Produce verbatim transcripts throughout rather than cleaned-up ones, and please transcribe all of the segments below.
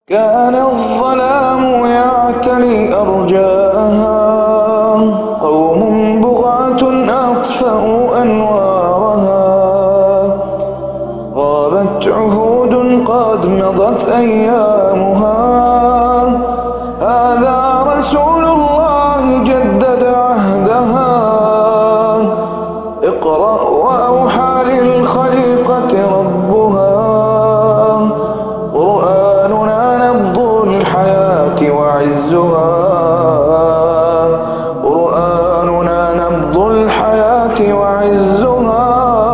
كان الظلام يعتلي أرجاءها، قوم بغاة أطفأوا أنوارها. غابت عهود قد مضت أيامها، هذا رسول الله جدد عهدها. اقرأ وأوحى للخليقة ربها، قرآننا نبض الحياة وعزها. قرآننا نبض الحياة وعزها.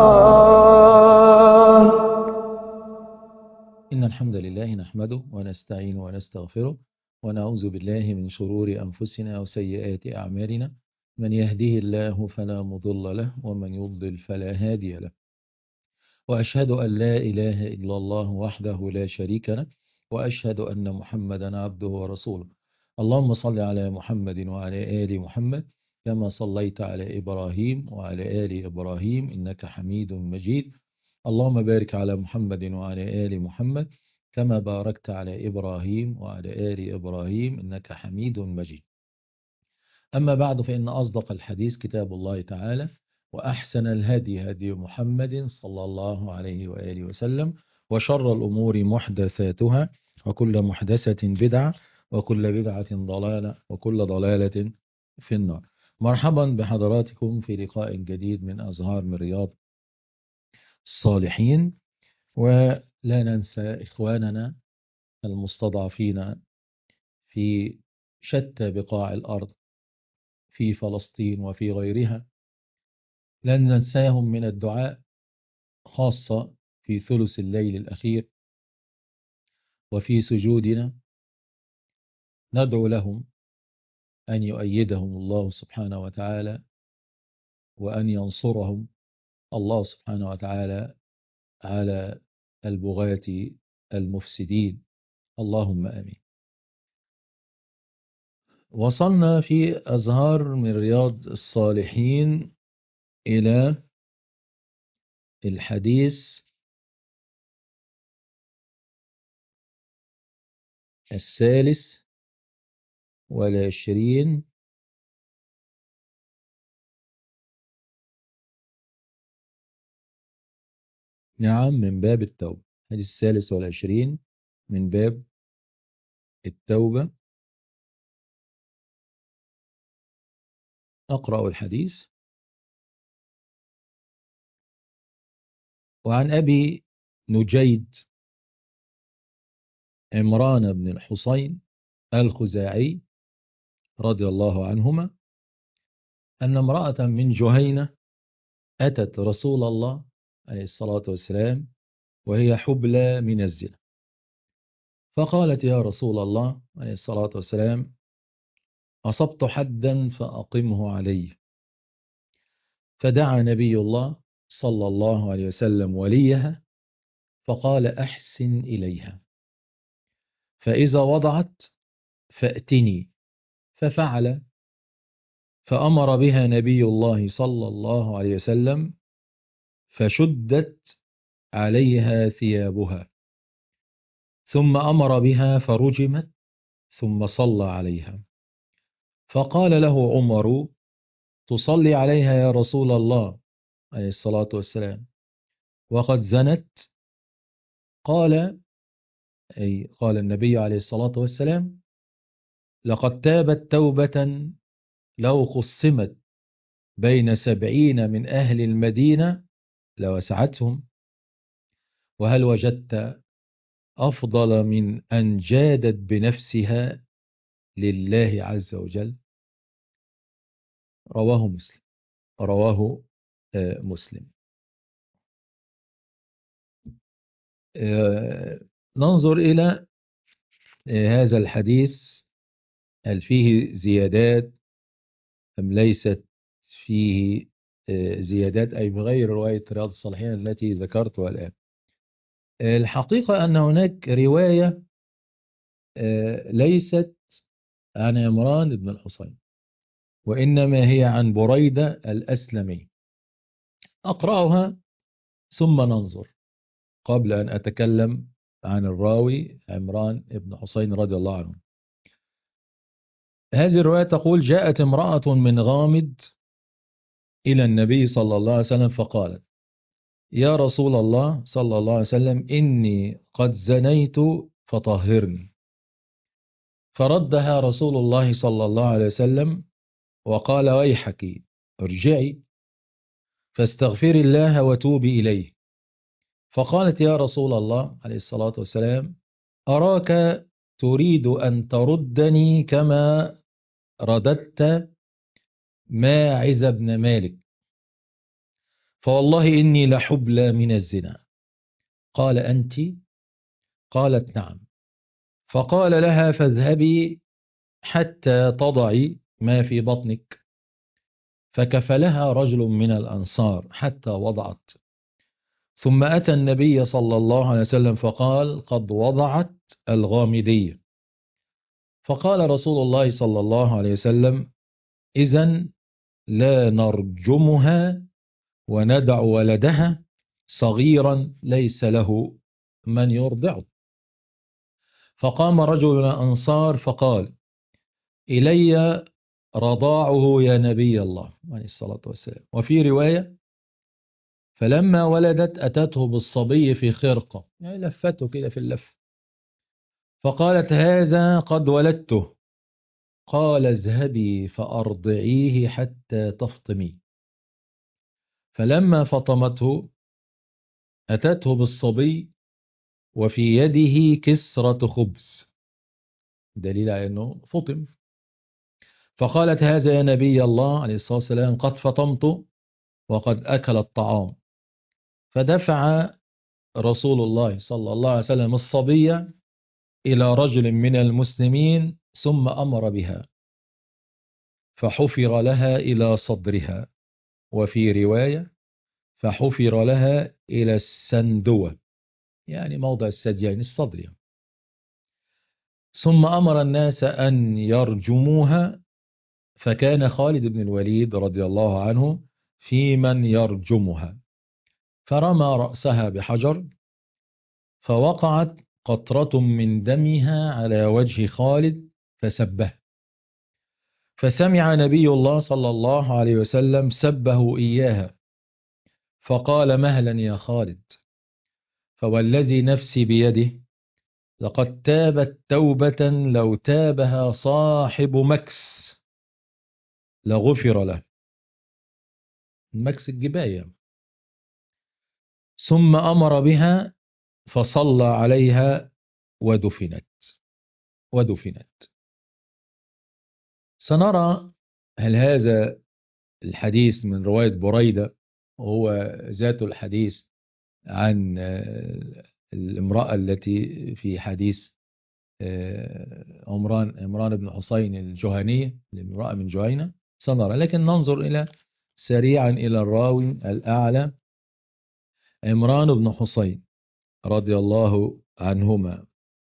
إن الحمد لله نحمده ونستعين ونستغفره ونعوذ بالله من شرور أنفسنا وسيئات أعمالنا. من يهده الله فلا مضل له ومن يضلل فلا هادي له. وأشهد أن لا إله إلا الله وحده لا شريك له، وأشهد أن محمدا عبده ورسوله. اللهم صل على محمد وعلى آل محمد كما صليت على إبراهيم وعلى آل إبراهيم إنك حميد مجيد. اللهم بارك على محمد وعلى آل محمد كما باركت على إبراهيم وعلى آل إبراهيم إنك حميد مجيد. أما بعد، فإن أصدق الحديث كتاب الله تعالى، وأحسن الهدي هدي محمد صلى الله عليه وآله وسلم، وشر الأمور محدثاتها، وكل محدثة بدعة، وكل بدعة ضلالة، وكل ضلالة في النار. مرحبا بحضراتكم في لقاء جديد من أزهار من رياض الصالحين. ولا ننسى إخواننا المستضعفين في شتى بقاع الأرض، في فلسطين وفي غيرها. لن ننساهم من الدعاء، خاصة في ثلث الليل الأخير وفي سجودنا، ندعو لهم أن يؤيدهم الله سبحانه وتعالى، وأن ينصرهم الله سبحانه وتعالى على البغاة المفسدين. اللهم آمين. وصلنا في أزهار من رياض الصالحين إلى الحديث الثالث والعشرين نعم من باب التوبة. الحديث الثالث والعشرين من باب التوبة. أقرأ الحديث. وعن أبي نجيد عمران بن الحصين الخزاعي رضي الله عنهما أن امرأة من جهينة أتت رسول الله عليه الصلاة والسلام وهي حبلى من الزنا، فقالت: يا رسول الله عليه الصلاة والسلام، أصبت حدا فأقمه علي. فدعا نبي الله صلى الله عليه وسلم وليها فقال: أحسن إليها، فإذا وضعت فأتني. ففعل، فأمر بها نبي الله صلى الله عليه وسلم فشدت عليها ثيابها، ثم أمر بها فرجمت، ثم صلى عليها. فقال له عمر: تصلي عليها يا رسول الله عليه الصلاة والسلام وقد زنت؟ قال أي قال النبي عليه الصلاة والسلام: لقد تابت توبة لو قسمت بين سبعين من أهل المدينة لوسعتهم. وهل وجدت أفضل من أن جادت بنفسها لله عز وجل؟ رواه مسلم. رواه مسلم. ننظر إلى هذا الحديث، هل فيه زيادات أم ليست فيه زيادات، أي بغير رواية رياض الصالحين التي ذكرتها الآن. الحقيقة أن هناك رواية ليست عن عمران بن الحصين، وإنما هي عن بريدة الأسلمي. أقرأها ثم ننظر قبل أن أتكلم عن الراوي عمران بن حسين رضي الله عنه. هذه الرواية تقول: جاءت امرأة من غامد إلى النبي صلى الله عليه وسلم فقالت: يا رسول الله صلى الله عليه وسلم، إني قد زنيت فطهرني. فردها رسول الله صلى الله عليه وسلم وقال: ويحك، ارجعي فاستغفري الله وتوبي إليه. فقالت: يا رسول الله عليه الصلاة والسلام، أراك تريد أن تردني كما رددت ماعز بن مالك، فوالله إني لحبلى من الزنا. قال: أنت؟ قالت: نعم. فقال لها: فاذهبي حتى تضعي ما في بطنك. فكفلها رجل من الأنصار حتى وضعت، ثم أتى النبي صلى الله عليه وسلم فقال: قد وضعت الغامدية. فقال رسول الله صلى الله عليه وسلم: إذن لا نرجمها وندع ولدها صغيرا ليس له من يرضعه. فقام رجل من الأنصار فقال: إلي رضاعه يا نبي الله عليه الصلاة والسلام. وفي رواية: فلما ولدت أتته بالصبي في خرقة، يعني لفته كده في اللف، فقالت: هذا قد ولدته. قال: اذهبي فأرضعيه حتى تفطمي. فلما فطمته أتته بالصبي وفي يده كسرة خبز، دليل على أنه فطم. فقالت: هذا يا نبي الله عليه الصلاة والسلام قد فطمت وقد أكل الطعام. فدفع رسول الله صلى الله عليه وسلم الصبية إلى رجل من المسلمين ثم أمر بها، فحفر لها إلى صدرها، وفي رواية: فحفر لها إلى السندوة، يعني موضع الثدي، يعني الصدر يعني. ثم أمر الناس أن يرجموها، فكان خالد بن الوليد رضي الله عنه في من يرجمها، فرمى رأسها بحجر فوقعت قطرة من دمها على وجه خالد فسبه. فسمع نبي الله صلى الله عليه وسلم سبه إياها، فقال: مهلا يا خالد، فوالذي نفسي بيده لقد تابت توبة لو تابها صاحب مكس لغفر له. مكس الجباية. ثم أمر بها فصلى عليها ودفنت ودفنت. سنرى هل هذا الحديث من رواية بريدة، وهو ذات الحديث عن الامرأة التي في حديث عمران عمران بن حسين الجهنية، الامرأة من جهينة، سنرى. لكن ننظر إلى سريعا إلى الراوي الأعلى عمران بن حسين رضي الله عنهما.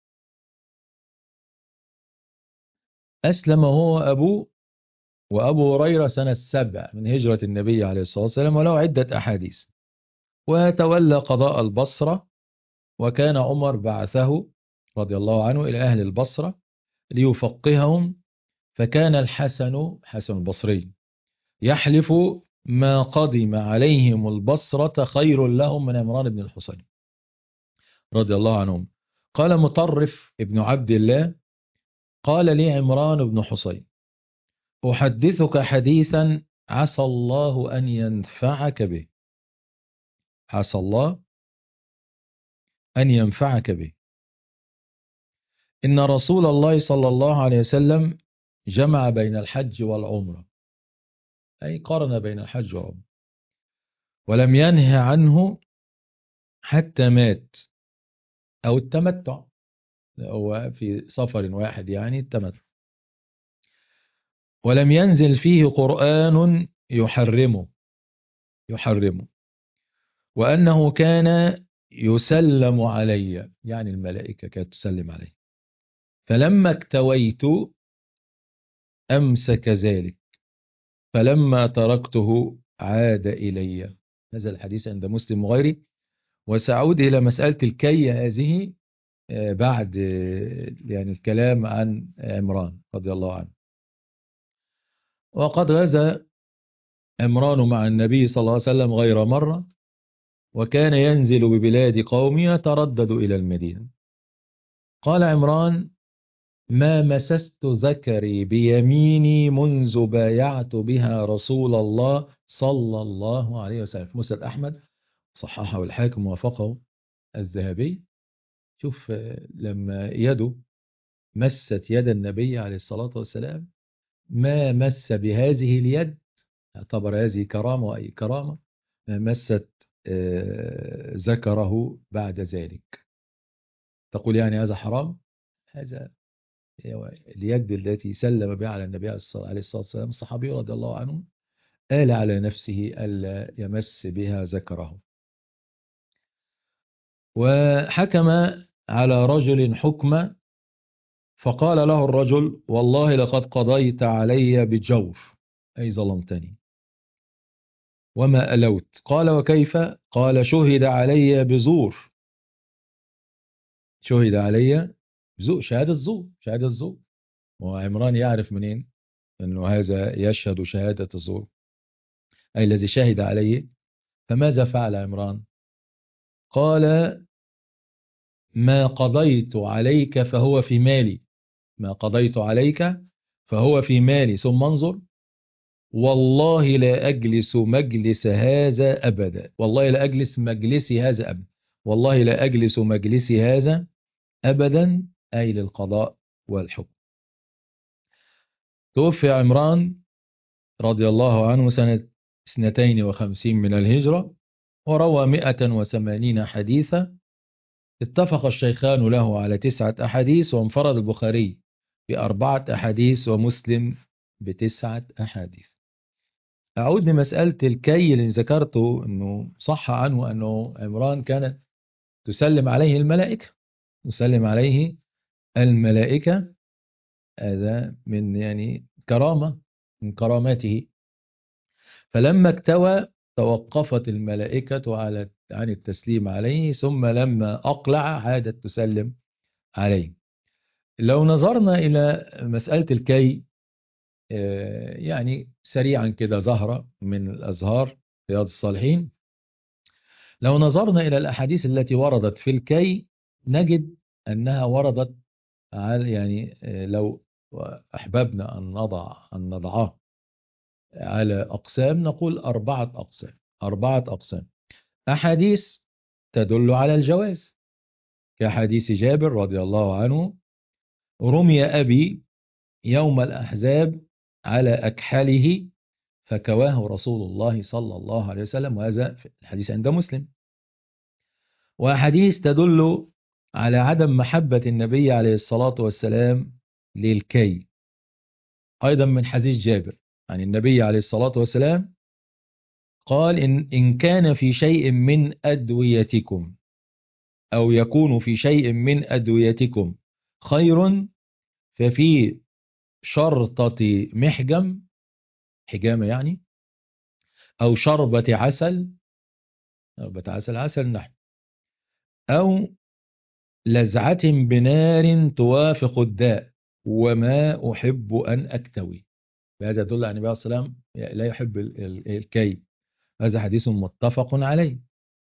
أسلم هو أبوه وأبو هريرة سنة سبع من هجرة النبي عليه الصلاة والسلام، وله عدة أحاديث. وتولى قضاء البصرة، وكان عمر بعثه رضي الله عنه إلى أهل البصرة ليفقههم، فكان الحسن حسن البصري يحلف ما قدم عليهم البصرة خير لهم من عمران بن الحسين رضي الله عنهم. قال مطرف ابن عبد الله: قال لي عمران بن حسين: أحدثك حديثا عسى الله أن ينفعك به، عسى الله أن ينفعك به. إن رسول الله صلى الله عليه وسلم جمع بين الحج والعمرة، أي قارن بين الحج والعمرة، ولم ينه عنه حتى مات، أو التمتع، هو في سفر واحد يعني التمتع، ولم ينزل فيه قرآن يحرمه يحرمه وأنه كان يسلم علي، يعني الملائكة كانت تسلم علي، فلما اكتويت أمسك ذلك، فلما تركته عاد إلي. هذا الحديث عند مسلم وغيره. وسأعود إلى مسألة الكي هذه بعد يعني الكلام عن عمران رضي الله عنه. وقد غزا عمران مع النبي صلى الله عليه وسلم غير مرة، وكان ينزل ببلاد قوم يتردد إلى المدينة. قال عمران: ما مسست ذكري بيميني منذ بايعت بها رسول الله صلى الله عليه وسلم. مسند أحمد صححه الحاكم ووافقه الذهبي. شوف لما يده مست يد النبي عليه الصلاة والسلام، ما مس بهذه اليد، اعتبر هذه كرامة وأي كرامة، ما مست ذكره بعد ذلك. تقول يعني هذا حرام؟ هذا اليد التي سلم بها على النبي عليه الصلاة والسلام الصحابي رضي الله عنه، آل على نفسه ألا يمس بها ذكره. وحكم على رجل حكم، فقال له الرجل: والله لقد قضيت علي بجور، أي ظلمتني، وما ألوت. قال: وكيف؟ قال: شهد علي بزور. شهد علي بزور، شهادة زور، شهادة زور. وعمران يعرف منين أنه هذا يشهد شهادة الزور، أي الذي شهد عليه. فماذا فعل عمران؟ قال: ما قضيت عليك فهو في مالي، ما قضيت عليك فهو في مالي. ثم انظر: والله لا أجلس مجلس هذا أبدا، والله لا أجلس مجلسي هذا أبدا، والله لا أجلس مجلسي هذا أبدا، أي للقضاء والحكم. توفي عمران رضي الله عنه سنة اثنتين وخمسين من الهجرة، وروى مئة وثمانين حديثا. اتفق الشيخان له على تسعة أحاديث، وانفرد البخاري بأربعة أحاديث ومسلم بتسعة أحاديث. أعود لمسألة الكي اللي ذكرته، أنه صح عنه أنه عمران كانت تسلم عليه الملائكة، تسلم عليه الملائكة. هذا من يعني كرامة من كراماته. فلما اكتوى توقفت الملائكة على عن التسليم عليه، ثم لما أقلع عادت تسلم عليه. لو نظرنا إلى مسألة الكي، يعني سريعا كده زهرة من الأزهار رياض الصالحين، لو نظرنا إلى الأحاديث التي وردت في الكي نجد أنها وردت على يعني لو أحببنا أن نضع أن نضعها على أقسام، نقول أربعة أقسام. أربعة أقسام. أحاديث تدل على الجواز، كحديث جابر رضي الله عنه: رمي أبي يوم الأحزاب على أكحله فكواه رسول الله صلى الله عليه وسلم، وهذا الحديث عند مسلم. وحديث تدل على عدم محبة النبي عليه الصلاة والسلام للكي، أيضا من حديث جابر عن النبي عليه الصلاة والسلام قال: إن, إن كان في شيء من أدويتكم أو يكون في شيء من أدويتكم خير ففي شرطة محجم، حجامة يعني، أو شربة عسل، شربة عسل عسل نحن، أو لزعة بنار توافق الداء، وما أحب أن أكتوي. بهذا يدل عن النبي عليه الصلاة والسلام لا يحب الكي. هذا حديث متفق عليه.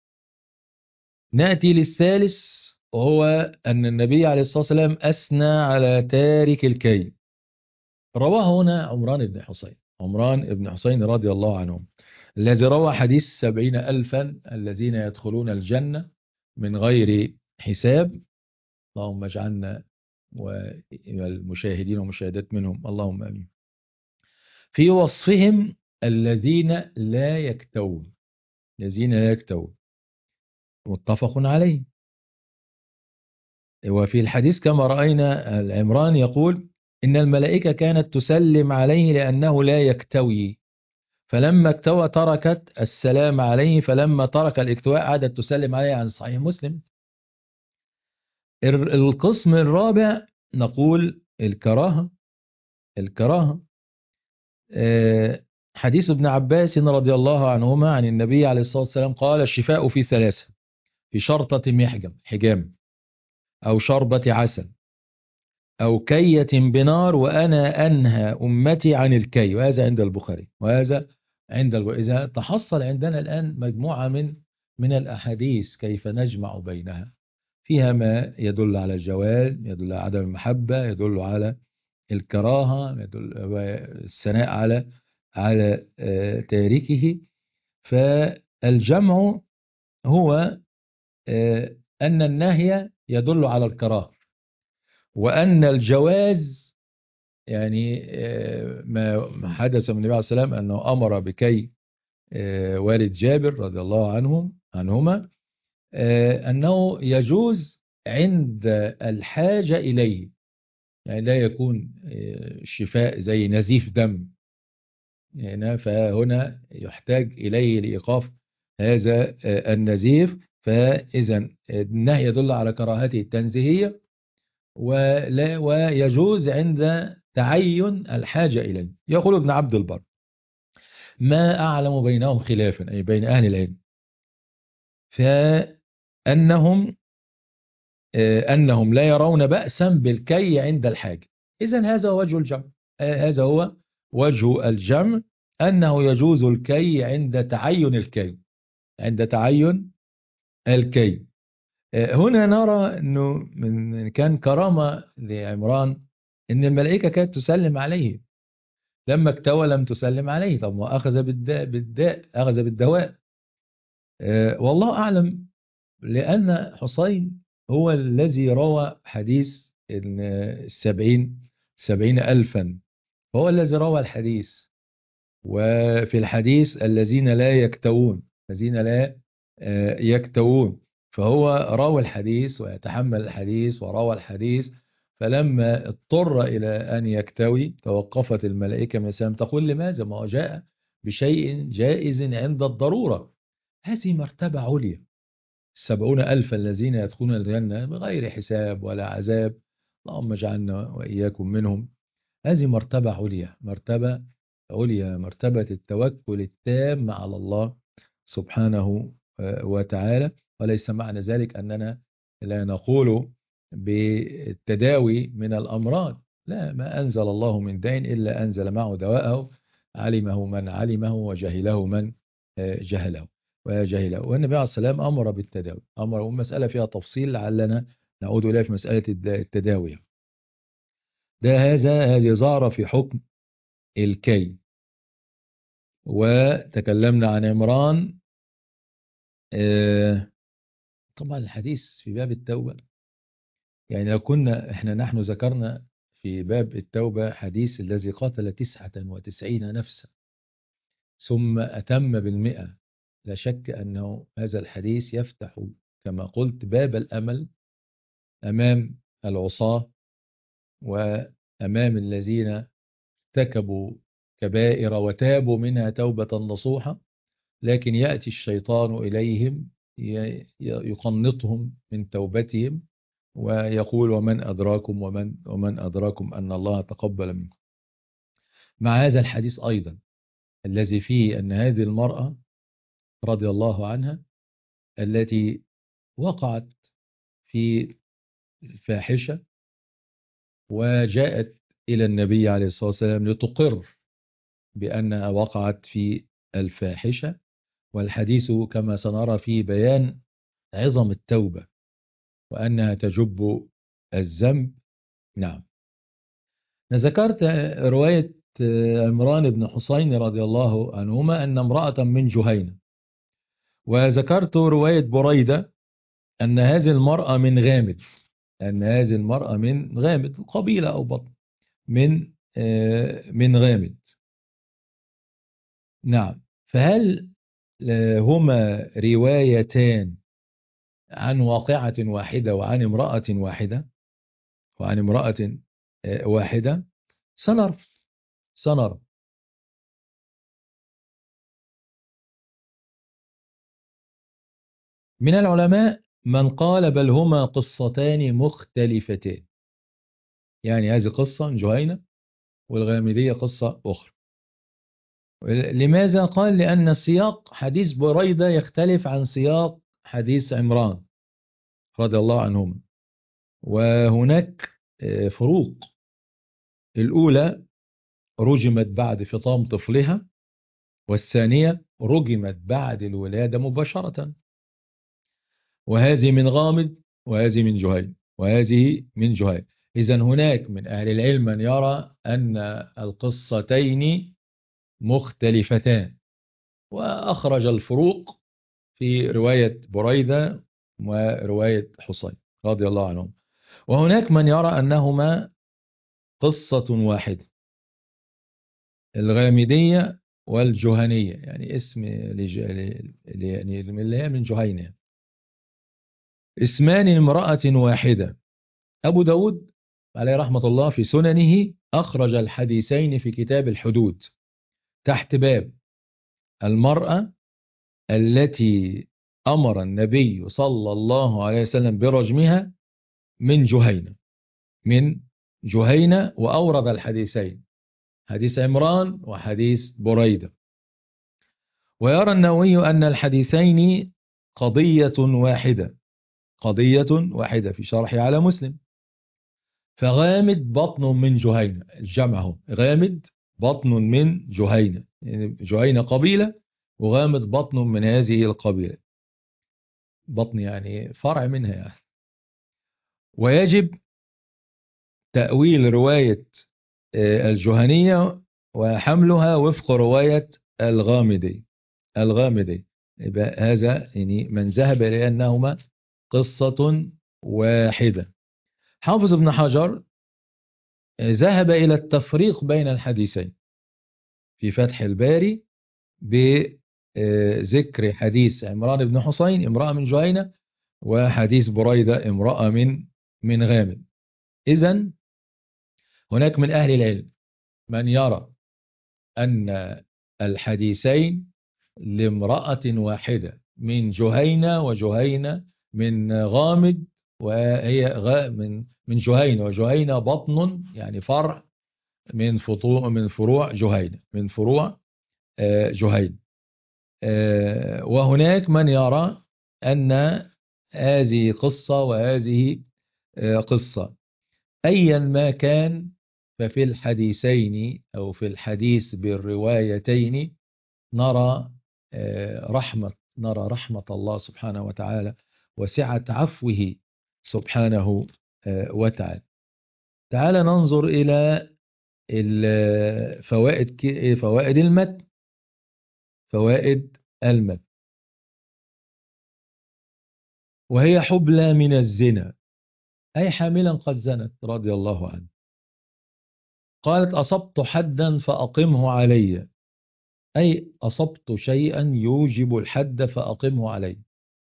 نأتي للثالث، وهو أن النبي عليه الصلاة والسلام أثنى على تارك الكي. رواه هنا عمران بن حسين، عمران بن حسين رضي الله عنهم، الذي روى حديث سبعين ألفا الذين يدخلون الجنة من غير حساب. اللهم اجعلنا والمشاهدين والمشاهدات منهم، اللهم امين. في وصفهم الذين لا يكتوون، الذين لا يكتوون، متفق عليه. وفي الحديث كما رأينا العمران يقول: إن الملائكة كانت تسلم عليه لأنه لا يكتوي، فلما اكتوى تركت السلام عليه، فلما ترك الاكتواء عادت تسلم عليه، عن صحيح مسلم. القسم الرابع نقول الكراهة. الكراهة حديث ابن عباس رضي الله عنهما عن النبي عليه الصلاة والسلام قال: الشفاء في ثلاثة: في شرطة محجم، حجام، أو شربة عسل أو كية بنار وأنا أنهى أمتي عن الكي. وهذا عند البخاري وهذا عند البخاري. إذا تحصل عندنا الآن مجموعة من من الأحاديث كيف نجمع بينها، فيها ما يدل على الجواز، يدل على عدم المحبة، يدل على الكراهة، يدل الثناء على على آه، تاركه. فالجمع هو آه، أن النهي يدل على الكراهة، وأن الجواز يعني آه، ما ما حدث من النبي عليه الصلاة والسلام أنه أمر بكي آه، والد جابر رضي الله عنهم عنهما آه، أنه يجوز عند الحاجة إليه، يعني لا يكون آه، شفاء زي نزيف دم هنا، فهنا يحتاج إليه لإيقاف هذا آه، النزيف. فإذا النهي يدل على كراهته التنزيهية، ولا ويجوز عند تعين الحاجة إليه. يقول ابن عبد البر: ما أعلم بينهم خلافا، أي بين أهل العلم، فأنهم آه، أنهم لا يرون بأسا بالكي عند الحاجة. إذن هذا هو وجه الجمع، آه، هذا هو وجه الجمع، أنه يجوز الكي عند تعين الكي، عند تعين الكي. آه، هنا نرى أنه من كان كرامة لعمران أن الملائكة كانت تسلم عليه، لما اكتوى لم تسلم عليه. طب ما أخذ بالداء, بالداء أخذ بالدواء. أه والله أعلم، لأن حسين هو الذي روى حديث إن السبعين سبعين ألفا، هو الذي روى الحديث. وفي الحديث الذين لا يكتوون، الذين لا آه، يكتوون، فهو راوي الحديث ويتحمل الحديث وروى الحديث. فلما اضطر إلى أن يكتوي توقفت الملائكة من السماء تقول: لماذا؟ ما هو جاء بشيء جائز عند الضرورة. هذه مرتبة عليا. السبعون ألف الذين يدخلون الجنة بغير حساب ولا عذاب، اللهم اجعلنا وإياكم منهم. هذه مرتبة عليا، مرتبة عليا، مرتبة التوكل التام على الله سبحانه وتعالى. وليس معنى ذلك أننا لا نقول بالتداوي من الأمراض، لا، ما أنزل الله من داء إلا أنزل معه دواءه، علمه من علمه وجهله من جهله وجهله. والنبي عليه الصلاة والسلام أمر بالتداوي، أمر. ومسألة فيها تفصيل لعلنا نعود إليها في مسألة التداوي. ده هذا هذه ظاهرة في حكم الكي. وتكلمنا عن عمران. آه، طبعا الحديث في باب التوبة، يعني لو كنا احنا نحن ذكرنا في باب التوبة حديث الذي قاتل تسعة وتسعين نفسا ثم أتم بالمئة، لا شك أنه هذا الحديث يفتح كما قلت باب الأمل أمام العصاة وأمام الذين ارتكبوا كبائر وتابوا منها توبة نصوحة، لكن يأتي الشيطان إليهم يقنطهم من توبتهم ويقول: ومن أدراكم ومن, ومن أدراكم أن الله تقبل منكم. مع هذا الحديث أيضا الذي فيه أن هذه المرأة رضي الله عنها التي وقعت في الفاحشة وجاءت إلى النبي عليه الصلاة والسلام لتقر بأنها وقعت في الفاحشة، والحديث كما سنرى فيه بيان عظم التوبة وأنها تجب الذنب. نعم. ذكرت رواية عمران بن حسين رضي الله عنهما أن امرأة من جهينة، وذكرت رواية بريدة أن هذه المرأة من غامد، أن هذه المرأة من غامد قبيلة أو بطن من من غامد. نعم. فهل هما روايتان عن واقعة واحدة وعن امرأة واحدة وعن امرأة واحدة؟ سنرى سنرى من العلماء من قال بل هما قصتان مختلفتان، يعني هذه قصة جهينة والغامدية قصة أخرى. لماذا؟ قال: لأن سياق حديث بريدة يختلف عن سياق حديث عمران رضي الله عنهما، وهناك فروق. الأولى رجمت بعد فطام طفلها، والثانية رجمت بعد الولادة مباشرة، وهذه من غامد وهذه من جهينة وهذه من جهينة. إذن هناك من أهل العلم من يرى أن القصتين مختلفتان، وأخرج الفروق في رواية بريدة ورواية حسين رضي الله عنهم. وهناك من يرى أنهما قصة واحدة، الغامدية والجهنية، يعني اسم لج... يعني اللي هي من جهينة، اسمان امرأة واحدة. أبو داود عليه رحمة الله في سننه أخرج الحديثين في كتاب الحدود تحت باب المرأة التي أمر النبي صلى الله عليه وسلم برجمها من جهينة، من جهينة، وأورد الحديثين، حديث عمران وحديث بريدة. ويرى النووي أن الحديثين قضية واحدة، قضية واحدة في شرحه على مسلم. فغامد بطن من جهينة، الجمع غامد بطن من جهينة، يعني جهينة قبيلة وغامد بطن من هذه القبيلة، بطن يعني فرع منها يعني. ويجب تأويل رواية الجهنية وحملها وفق رواية الغامدي الغامدي يبقى هذا يعني من ذهب إلى أنهما قصة واحدة. حافظ ابن حجر ذهب إلى التفريق بين الحديثين في فتح الباري بذكر حديث عمران بن حسين امرأة من جهينة، وحديث بريدة امرأة من من غامد. إذن هناك من أهل العلم من يرى أن الحديثين لامرأة واحدة من جهينة، وجهينة من غامد، وهي غا من من جهينة، وجهينة بطن يعني فرع من فطوع من فروع جهينة، من فروع جهينة. وهناك من يرى أن هذه قصة وهذه قصة. أيا ما كان، ففي الحديثين أو في الحديث بالروايتين نرى رحمة نرى رحمة الله سبحانه وتعالى وسعة عفوه سبحانه وتعالى. تعال ننظر إلى فوائد فوائد المتن. فوائد المتن: وهي حبلى من الزنا، أي حاملا قد زنت رضي الله عنه. قالت: أصبت حدا فأقمه علي، أي أصبت شيئا يوجب الحد فأقمه علي.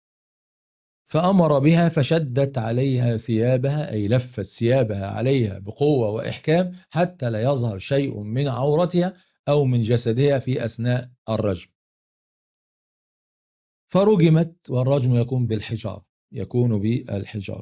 فأمر بها فشدت عليها ثيابها، أي لفت ثيابها عليها بقوة وإحكام حتى لا يظهر شيء من عورتها أو من جسدها في أثناء الرجم. فرجمت، والرجم يكون بالحجار يكون بالحجار.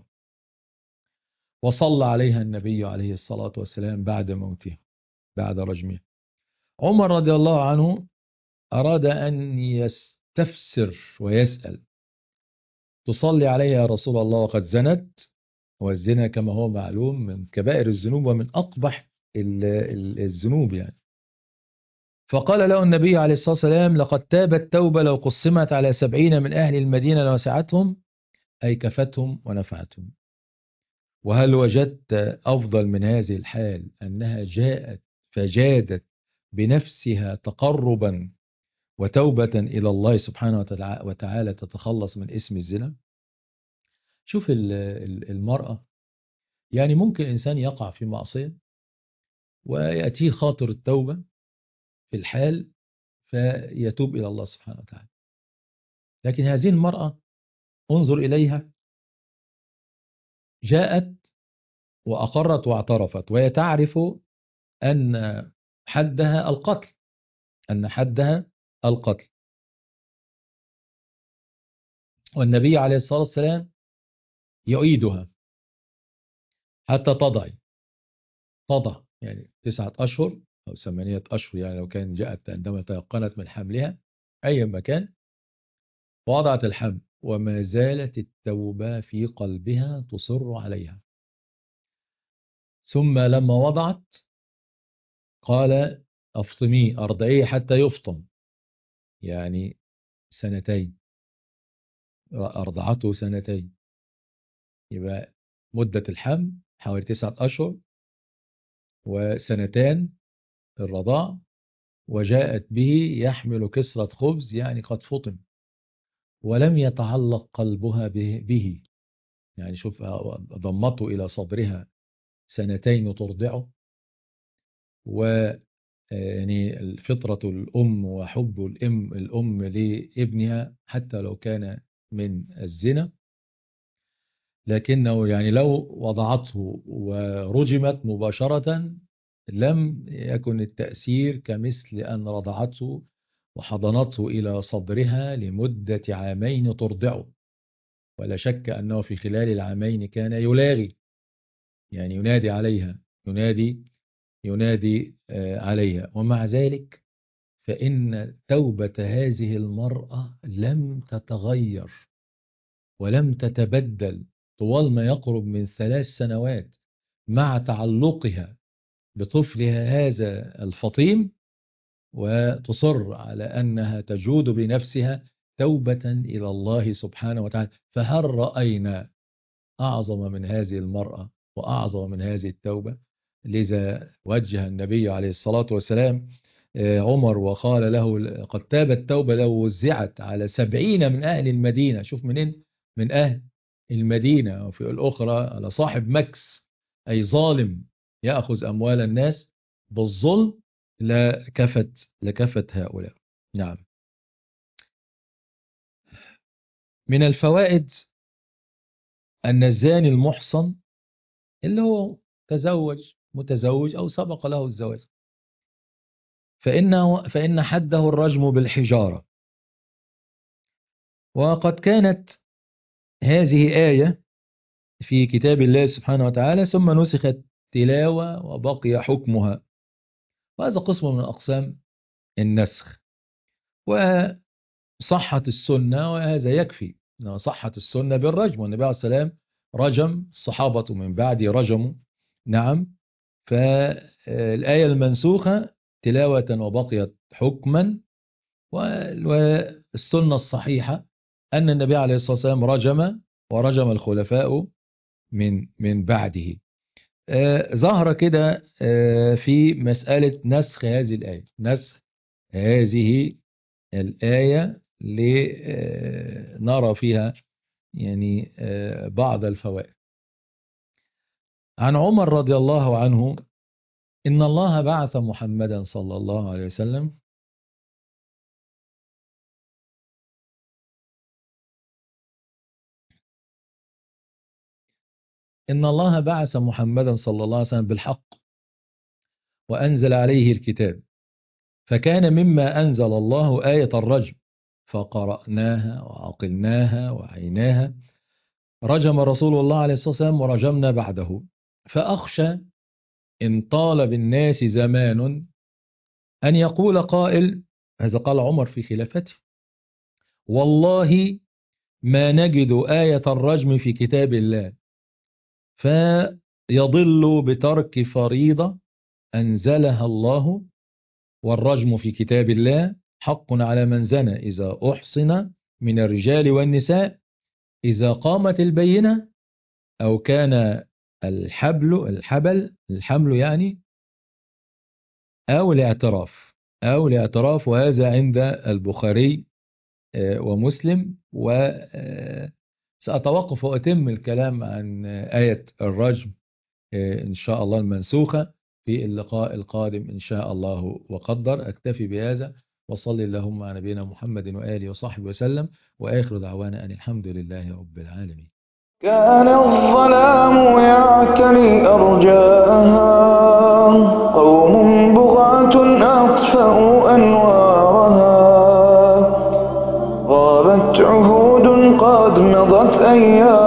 وصلى عليها النبي عليه الصلاة والسلام بعد موتها، بعد رجمها. عمر رضي الله عنه أراد أن يستفسر ويسأل: تصلي عليها يا رسول الله وقد زنت؟ والزنا كما هو معلوم من كبائر الذنوب ومن أقبح الذنوب يعني. فقال له النبي عليه الصلاة والسلام: لقد تابت توبة لو قسمت على سبعين من أهل المدينة لوسعتهم، أي كفتهم ونفعتهم. وهل وجدت أفضل من هذه الحال أنها جاءت فجادت بنفسها تقربا وتوبة إلى الله سبحانه وتعالى تتخلص من اسم الزنا؟ شوف المرأة، يعني ممكن إنسان يقع في معصية ويأتيه خاطر التوبة في الحال فيتوب إلى الله سبحانه وتعالى. لكن هذه المرأة انظر إليها، جاءت وأقرت واعترفت، وهي تعرف أن حدها القتل أن حدها القتل. والنبي عليه الصلاة والسلام يعيدها حتى تضع تضع يعني تسعة أشهر أو ثمانية أشهر، يعني لو كان جاءت عندما تيقنت من حملها أي مكان وضعت الحمل، وما زالت التوبة في قلبها تصر عليها. ثم لما وضعت قال أفطميه أرضعيه حتى يفطم، يعني سنتين، أرضعته سنتين، يبقى مدة الحمل حوالي تسعة أشهر وسنتان الرضاع، وجاءت به يحمل كسرة خبز يعني قد فطم، ولم يتعلق قلبها به, به يعني شوف ضمته إلى صدرها سنتين ترضعه، و يعني الفطرة الأم وحب الأم الأم لابنها حتى لو كان من الزنا، لكنه يعني لو وضعته ورجمت مباشرة لم يكن التأثير كمثل أن رضعته وحضنته إلى صدرها لمدة عامين ترضعه، ولا شك أنه في خلال العامين كان يلاغي، يعني ينادي عليها، ينادي ينادي عليها. ومع ذلك فإن توبة هذه المرأة لم تتغير ولم تتبدل طوال ما يقرب من ثلاث سنوات مع تعلقها بطفلها هذا الفطيم، وتصر على أنها تجود بنفسها توبة إلى الله سبحانه وتعالى. فهل رأينا أعظم من هذه المرأة وأعظم من هذه التوبة؟ لذا وجه النبي عليه الصلاة والسلام عمر وقال له قد تابت توبة لو وزعت على سبعين من أهل المدينة. شوف منين؟ من أهل المدينة. وفي الأخرى على صاحب مكس أي ظالم يأخذ أموال الناس بالظلم لكفت لكفت هؤلاء. نعم. من الفوائد أن الزاني المحصن اللي هو تزوج متزوج أو سبق له الزواج فإنه فإن حده الرجم بالحجارة. وقد كانت هذه آية في كتاب الله سبحانه وتعالى ثم نسخت تلاوة وبقي حكمها، وهذا قسم من أقسام النسخ. وصحت السنة وهذا يكفي، صحت السنة بالرجم، والنبي عليه السلام رجم، الصحابة من بعد رجموا. نعم. فالآية المنسوخة تلاوة وبقيت حكما، والسنة الصحيحة أن النبي عليه الصلاة والسلام رجم ورجم الخلفاء من من بعده. آه ظهر كده آه في مسألة نسخ هذه الآية، نسخ هذه الآية لنرى فيها يعني آه بعض الفوائد. عن عمر رضي الله عنه إن الله بعث محمدا صلى الله عليه وسلم إن الله بعث محمدا صلى الله عليه وسلم بالحق وأنزل عليه الكتاب، فكان مما أنزل الله آية الرجم فقرأناها وعقلناها وعيناها. رجم رسول الله عليه الصلاة والسلام ورجمنا بعده، فأخشى إن طال بالناس زمان أن يقول قائل، هذا قال عمر في خلافته، والله ما نجد آية الرجم في كتاب الله، فيضل بترك فريضة أنزلها الله، والرجم في كتاب الله حق على من زنى إذا أحصن من الرجال والنساء إذا قامت البينة أو كان الحبل الحبل الحمل يعني أو الاعتراف أو الاعتراف وهذا عند البخاري ومسلم. وسأتوقف وأتم الكلام عن آية الرجم إن شاء الله المنسوخة في اللقاء القادم إن شاء الله وقدر. أكتفي بهذا، وصلي اللهم على نبينا محمد وآله وصحبه وسلم، وآخر دعوانا أن الحمد لله رب العالمين. كان الظلام يعتري أرجاءها، قوم بغاة أطفأوا أنوارها، غابت عهود قد مضت أيام